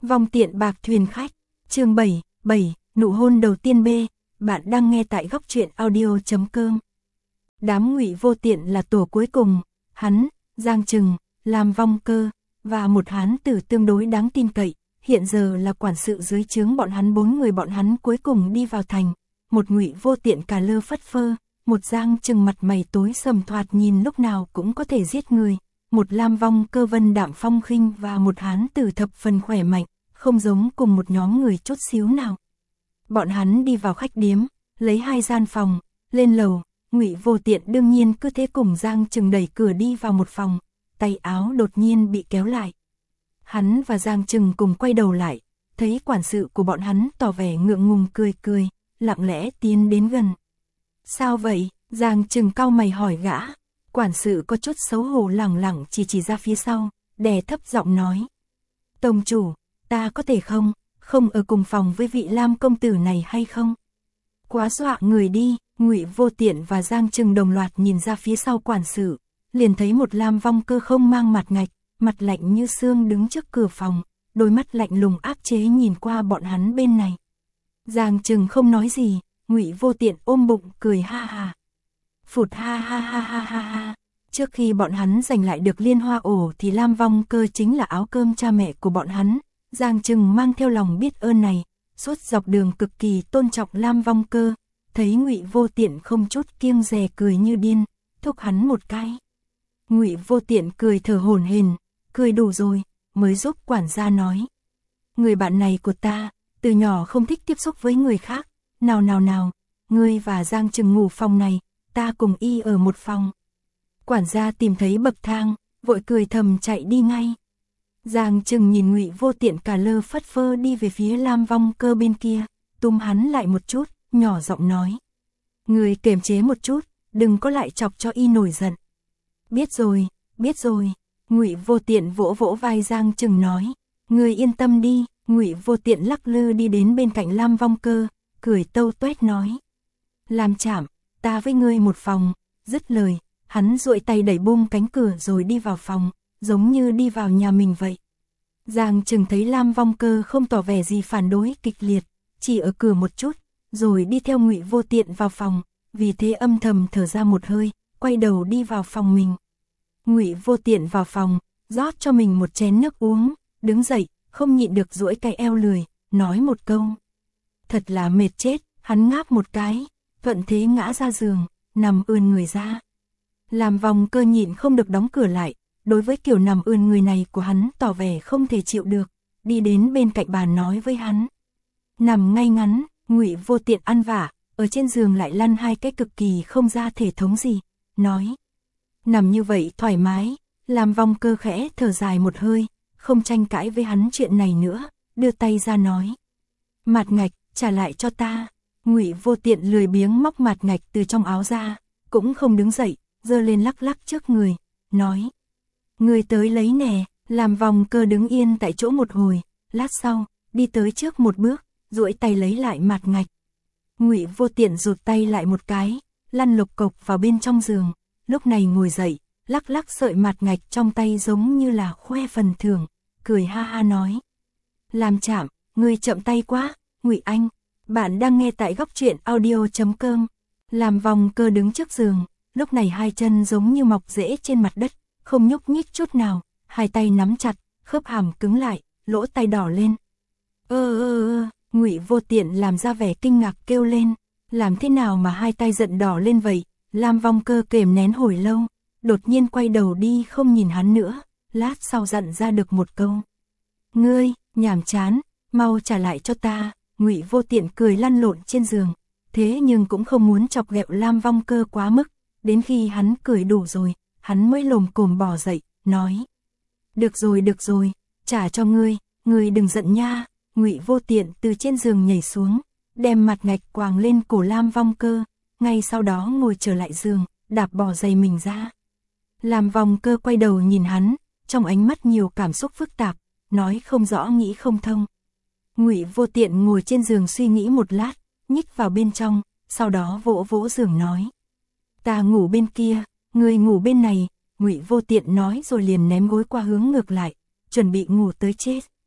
Vong tiện bạc thuyền khách, chương 7, nụ hôn đầu tiên B, bạn đang nghe tại góc truyện audio.com. Đám Ngụy Vô Tiện là tổ cuối cùng, hắn, Giang Trừng, Lam Vong Cơ, và một hán tử tương đối đáng tin cậy, hiện giờ là quản sự dưới trướng bọn hắn 4 người bọn hắn cuối cùng đi vào thành, một Ngụy Vô Tiện cà lơ phất phơ, một Giang Trừng mặt mày tối sầm thoạt nhìn lúc nào cũng có thể giết người, một Lam Vong Cơ vân đạm phong khinh và một hán tử thập phần khỏe mạnh, không giống cùng một nhóm người chút xíu nào. Bọn hắn đi vào khách điếm, lấy 2 gian phòng, lên lầu, Ngụy Vô Tiện đương nhiên cứ thế cùng Giang Trừng đẩy cửa đi vào một phòng, tay áo đột nhiên bị kéo lại. Hắn và Giang Trừng cùng quay đầu lại, thấy quản sự của bọn hắn tỏ vẻ ngượng ngùng cười, lặng lẽ tiến đến gần. Sao vậy? Giang Trừng cau mày hỏi gã. Quản sự có chút xấu hổ lẳng lặng chỉ ra phía sau, đè thấp giọng nói. Tông chủ, ta có thể không ở cùng phòng với vị Lam công tử này hay không? Quá dọa người đi. Ngụy Vô Tiện và Giang Trừng đồng loạt nhìn ra phía sau quản sự, liền thấy một Lam Vong Cơ không mang mặt ngạch, mặt lạnh như xương đứng trước cửa phòng, đôi mắt lạnh lùng áp chế nhìn qua bọn hắn bên này. Giang Trừng không nói gì, Ngụy Vô Tiện ôm bụng cười ha ha. Phụt ha ha. Trước khi bọn hắn giành lại được Liên Hoa ổ thì Lam Vong Cơ chính là áo cơm cha mẹ của bọn hắn. Giang Trừng mang theo lòng biết ơn này, suốt dọc đường cực kỳ tôn trọng Lam Vong Cơ, thấy Ngụy Vô Tiện không chút kiêng dè cười như điên, thúc hắn một cái. Ngụy Vô Tiện cười thở hổn hển, cười đủ rồi, mới giúp quản gia nói. Người bạn này của ta, từ nhỏ không thích tiếp xúc với người khác, nào, ngươi và Giang Trừng ngủ phòng này, ta cùng y ở một phòng. Quản gia tìm thấy bậc thang, vội cười thầm chạy đi ngay. Giang Trừng nhìn Ngụy Vô Tiện cà lơ phất phơ đi về phía Lam Vong Cơ bên kia, túm hắn lại một chút, nhỏ giọng nói. Người kiềm chế một chút, đừng có lại chọc cho y nổi giận. Biết rồi. Ngụy Vô Tiện vỗ vai Giang Trừng nói. Người yên tâm đi. Ngụy Vô Tiện lắc lư đi đến bên cạnh Lam Vong Cơ, cười tâu tuét nói. Lam Trạm, ta với ngươi một phòng. Dứt lời, hắn duỗi tay đẩy bung cánh cửa rồi đi vào phòng, giống như đi vào nhà mình vậy. Giang Trừng thấy Lam Vong Cơ không tỏ vẻ gì phản đối kịch liệt, chỉ ở cửa một chút, rồi đi theo Ngụy Vô Tiện vào phòng, vì thế âm thầm thở ra một hơi, quay đầu đi vào phòng mình. Ngụy Vô Tiện vào phòng, rót cho mình một chén nước uống, đứng dậy, không nhịn được duỗi cái eo lười, nói một câu. Thật là mệt chết, hắn ngáp một cái, thuận thế ngã ra giường, nằm ươn người ra. Lam Vong Cơ nhịn không được đóng cửa lại, đối với kiểu nằm ươn người này của hắn tỏ vẻ không thể chịu được, đi đến bên cạnh bàn nói với hắn. Nằm ngay ngắn. Ngụy Vô Tiện ăn vả, ở trên giường lại lăn 2 cái cực kỳ không ra thể thống gì, nói. Nằm như vậy thoải mái, Lam Vong Cơ khẽ thở dài một hơi, không tranh cãi với hắn chuyện này nữa, đưa tay ra nói. Mạt ngạch, trả lại cho ta. Ngụy Vô Tiện lười biếng móc mạt ngạch từ trong áo ra, cũng không đứng dậy, giơ lên lắc trước người, nói. Người tới lấy nè. Lam Vong Cơ đứng yên tại chỗ một hồi, lát sau, đi tới trước một bước, duỗi tay lấy lại mạt ngạch. Ngụy Vô Tiện rụt tay lại một cái, lăn lục cộc vào bên trong giường, lúc này ngồi dậy, lắc sợi mạt ngạch trong tay giống như là khoe phần thưởng, cười ha ha nói. Lam Trạm, ngươi chậm tay quá. Ngụy Anh, bạn đang nghe tại góc truyện audio.com. Lam Vong Cơ đứng trước giường, lúc này 2 chân giống như mọc rễ trên mặt đất, không nhúc nhích chút nào, 2 tay nắm chặt, khớp hàm cứng lại, lỗ tai đỏ lên. Ngụy Vô Tiện làm ra vẻ kinh ngạc kêu lên, làm thế nào mà 2 tay giận đỏ lên vậy? Lam Vong Cơ kềm nén hồi lâu, đột nhiên quay đầu đi không nhìn hắn nữa, lát sau dặn ra được một câu. Ngươi, nhảm chán, mau trả lại cho ta. Ngụy Vô Tiện cười lăn lộn trên giường, thế nhưng cũng không muốn chọc ghẹo Lam Vong Cơ quá mức, đến khi hắn cười đủ rồi, hắn mới lồm cồm bò dậy, nói. Được rồi, trả cho ngươi đừng giận nha. Ngụy Vô Tiện từ trên giường nhảy xuống, đem mặt ngạch quàng lên cổ Lam Vong Cơ, ngay sau đó ngồi trở lại giường, đạp bỏ giày mình ra. Lam Vong Cơ quay đầu nhìn hắn, trong ánh mắt nhiều cảm xúc phức tạp, nói không rõ nghĩ không thông. Ngụy Vô Tiện ngồi trên giường suy nghĩ một lát, nhích vào bên trong, sau đó vỗ giường nói. Ta ngủ bên kia, ngươi ngủ bên này. Ngụy Vô Tiện nói rồi liền ném gối qua hướng ngược lại, chuẩn bị ngủ tới chết.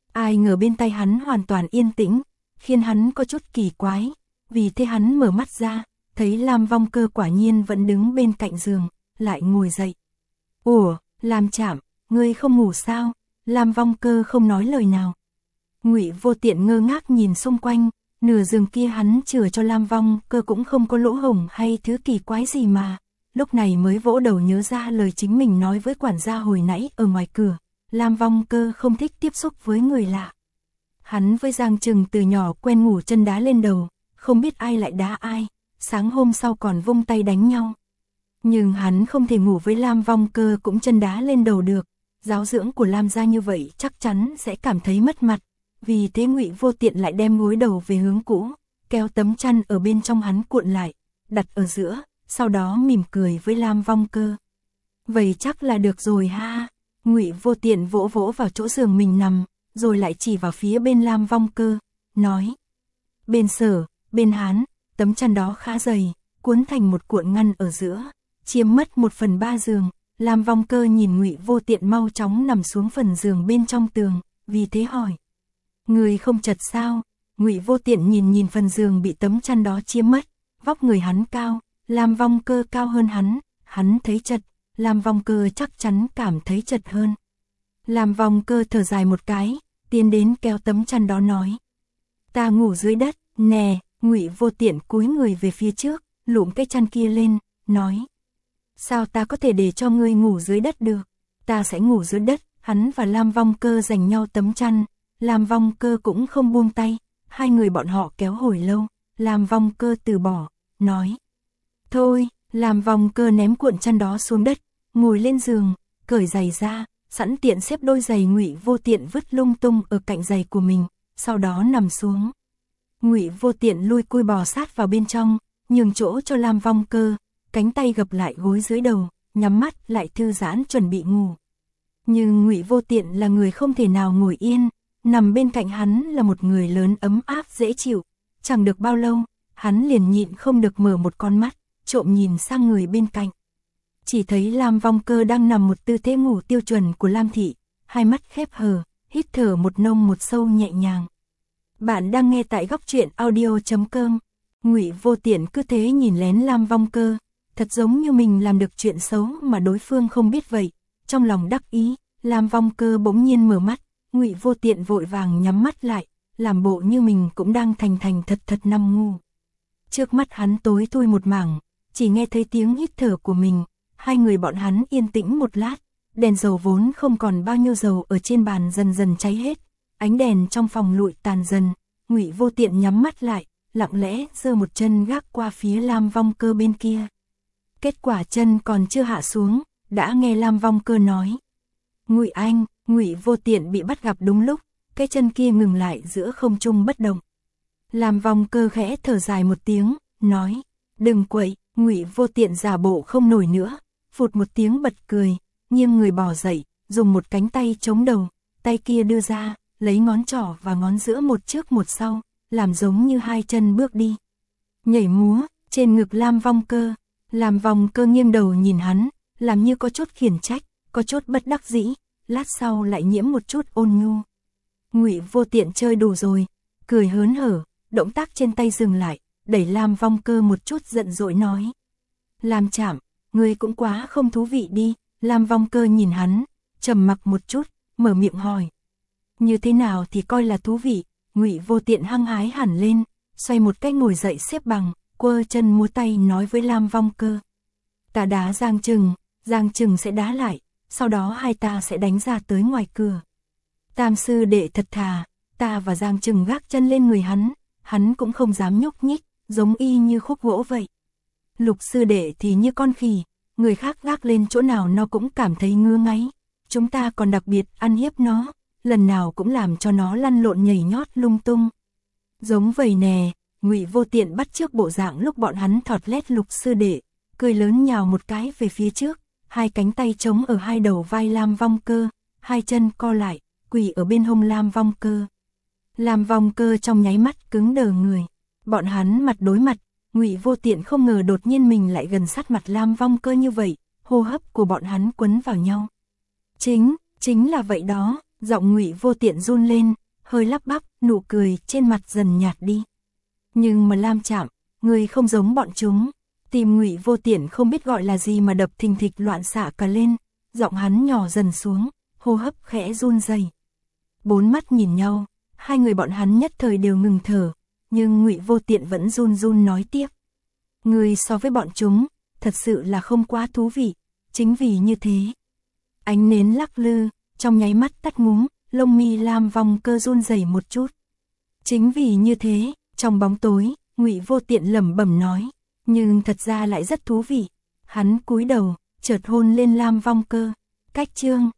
Ai ngờ bên tai hắn hoàn toàn yên tĩnh, khiến hắn có chút kỳ quái, vì thế hắn mở mắt ra, thấy Lam Vong Cơ quả nhiên vẫn đứng bên cạnh giường, lại ngồi dậy. Ủa, Lam Trạm, ngươi không ngủ sao? Lam Vong Cơ không nói lời nào. Ngụy Vô Tiện ngơ ngác nhìn xung quanh, nửa giường kia hắn chừa cho Lam Vong Cơ cũng không có lỗ hổng hay thứ kỳ quái gì mà. Lúc này mới vỗ đầu nhớ ra lời chính mình nói với quản gia hồi nãy ở ngoài cửa. Lam Vong Cơ không thích tiếp xúc với người lạ. Hắn với Giang Trừng từ nhỏ quen ngủ chân đá lên đầu, không biết ai lại đá ai, sáng hôm sau còn vung tay đánh nhau. Nhưng hắn không thể ngủ với Lam Vong Cơ cũng chân đá lên đầu được, giáo dưỡng của Lam gia như vậy chắc chắn sẽ cảm thấy mất mặt. Vì thế Ngụy Vô Tiện lại đem gối đầu về hướng cũ, kéo tấm chăn ở bên trong hắn cuộn lại, đặt ở giữa, sau đó mỉm cười với Lam Vong Cơ. Vậy chắc là được rồi ha. Ngụy Vô Tiện vỗ vỗ vào chỗ giường mình nằm, rồi lại chỉ vào phía bên Lam Vong Cơ, nói. Bên Sở, bên Hán, tấm chăn đó khá dày, cuốn thành một cuộn ngăn ở giữa, chiếm mất 1/3 giường. Lam Vong Cơ nhìn Ngụy Vô Tiện mau chóng nằm xuống phần giường bên trong tường, vì thế hỏi. Người không chật sao? Ngụy Vô Tiện nhìn phần giường bị tấm chăn đó chiếm mất, vóc người hắn cao, Lam Vong Cơ cao hơn hắn thấy chật, Lam Vong Cơ chắc chắn cảm thấy chật hơn. Lam Vong Cơ thở dài một cái, tiến đến kéo tấm chăn đó nói. Ta ngủ dưới đất, nè. Ngụy Vô Tiện cúi người về phía trước, lụm cái chăn kia lên, nói. Sao ta có thể để cho ngươi ngủ dưới đất được? Ta sẽ ngủ dưới đất. Hắn và Lam Vong Cơ giành nhau tấm chăn, Lam Vong Cơ cũng không buông tay, hai người bọn họ kéo hồi lâu, Lam Vong Cơ từ bỏ, nói. Thôi, Lam Vong Cơ ném cuộn chăn đó xuống đất, ngồi lên giường, cởi giày ra, sẵn tiện xếp đôi giày Ngụy Vô Tiện vứt lung tung ở cạnh giày của mình, sau đó nằm xuống. Ngụy Vô Tiện lui cui bò sát vào bên trong, nhường chỗ cho Lam Vong Cơ, cánh tay gập lại gối dưới đầu, nhắm mắt lại thư giãn chuẩn bị ngủ. Nhưng Ngụy Vô Tiện là người không thể nào ngồi yên, nằm bên cạnh hắn là một người lớn ấm áp dễ chịu, chẳng được bao lâu, hắn liền nhịn không được mở một con mắt, trộm nhìn sang người bên cạnh. Chỉ thấy Lam Vong Cơ đang nằm một tư thế ngủ tiêu chuẩn của Lam thị, hai mắt khép hờ, hít thở một nông một sâu nhẹ nhàng. Bạn đang nghe tại góc truyện audio.com. Ngụy Vô Tiện cứ thế nhìn lén Lam Vong Cơ, thật giống như mình làm được chuyện xấu mà đối phương không biết vậy. Trong lòng đắc ý, Lam Vong Cơ bỗng nhiên mở mắt, Ngụy Vô Tiện vội vàng nhắm mắt lại, làm bộ như mình cũng đang thành thật nằm ngủ. Trước mắt hắn tối thui một mảng, chỉ nghe thấy tiếng hít thở của mình, hai người bọn hắn yên tĩnh một lát, đèn dầu vốn không còn bao nhiêu dầu ở trên bàn dần dần cháy hết, ánh đèn trong phòng lụi tàn dần, Ngụy Vô Tiện nhắm mắt lại, lặng lẽ giơ một chân gác qua phía Lam Vong Cơ bên kia. Kết quả chân còn chưa hạ xuống, đã nghe Lam Vong Cơ nói. Ngụy anh. Ngụy Vô Tiện bị bắt gặp đúng lúc, cái chân kia ngừng lại giữa không trung bất động. Lam Vong Cơ khẽ thở dài một tiếng, nói, đừng quậy. Ngụy Vô Tiện giả bộ không nổi nữa, phụt một tiếng bật cười, nghiêng người bò dậy, dùng một cánh tay chống đầu, tay kia đưa ra, lấy ngón trỏ và ngón giữa một trước một sau, làm giống như hai chân bước đi. Nhảy múa, trên ngực Lam Vong Cơ. Lam Vong Cơ nghiêng đầu nhìn hắn, làm như có chút khiển trách, có chút bất đắc dĩ, lát sau lại nhiễm một chút ôn nhu. Ngụy Vô Tiện chơi đủ rồi, cười hớn hở, động tác trên tay dừng lại, đẩy Lam Vong Cơ một chút giận dỗi nói. Lam Trạm, ngươi cũng quá không thú vị đi. Lam Vong Cơ nhìn hắn, trầm mặc một chút, mở miệng hỏi. Như thế nào thì coi là thú vị? Ngụy Vô Tiện hăng hái hẳn lên, xoay một cái ngồi dậy xếp bằng, quơ chân múa tay nói với Lam Vong Cơ. Ta đá Giang Trừng sẽ đá lại, sau đó hai ta sẽ đánh ra tới ngoài cửa. Tam sư đệ thật thà, ta và Giang Trừng gác chân lên người hắn cũng không dám nhúc nhích, giống y như khúc gỗ vậy. Lục sư đệ thì như con khỉ, người khác gác lên chỗ nào nó cũng cảm thấy ngứa ngáy. Chúng ta còn đặc biệt ăn hiếp nó, lần nào cũng làm cho nó lăn lộn nhảy nhót lung tung. Giống vậy nè. Ngụy Vô Tiện bắt chước bộ dạng lúc bọn hắn thọt lét Lục sư đệ, cười lớn nhào một cái về phía trước, hai cánh tay chống ở hai đầu vai Lam Vong Cơ, hai chân co lại, quỳ ở bên hông Lam Vong Cơ. Lam Vong Cơ trong nháy mắt cứng đờ người, bọn hắn mặt đối mặt, Ngụy Vô Tiện không ngờ đột nhiên mình lại gần sát mặt Lam Vong Cơ như vậy, hô hấp của bọn hắn quấn vào nhau. Chính là vậy đó. Giọng Ngụy Vô Tiện run lên, hơi lắp bắp, nụ cười trên mặt dần nhạt đi. Nhưng mà Lam Trạm, người không giống bọn chúng. Tim Ngụy Vô Tiện không biết gọi là gì mà đập thình thịch loạn xạ cả lên, giọng hắn nhỏ dần xuống, hô hấp khẽ run rẩy. Bốn mắt nhìn nhau, hai người bọn hắn nhất thời đều ngừng thở, nhưng Ngụy Vô Tiện vẫn run run nói tiếp. Người so với bọn chúng, thật sự là không quá thú vị, chính vì như thế. Ánh nến lắc lư, trong nháy mắt tắt ngúm, lông mi Lam Vong Cơ run rẩy một chút. Chính vì như thế, trong bóng tối, Ngụy Vô Tiện lẩm bẩm nói, nhưng thật ra lại rất thú vị. Hắn cúi đầu, chợt hôn lên Lam Vong Cơ. Cách chương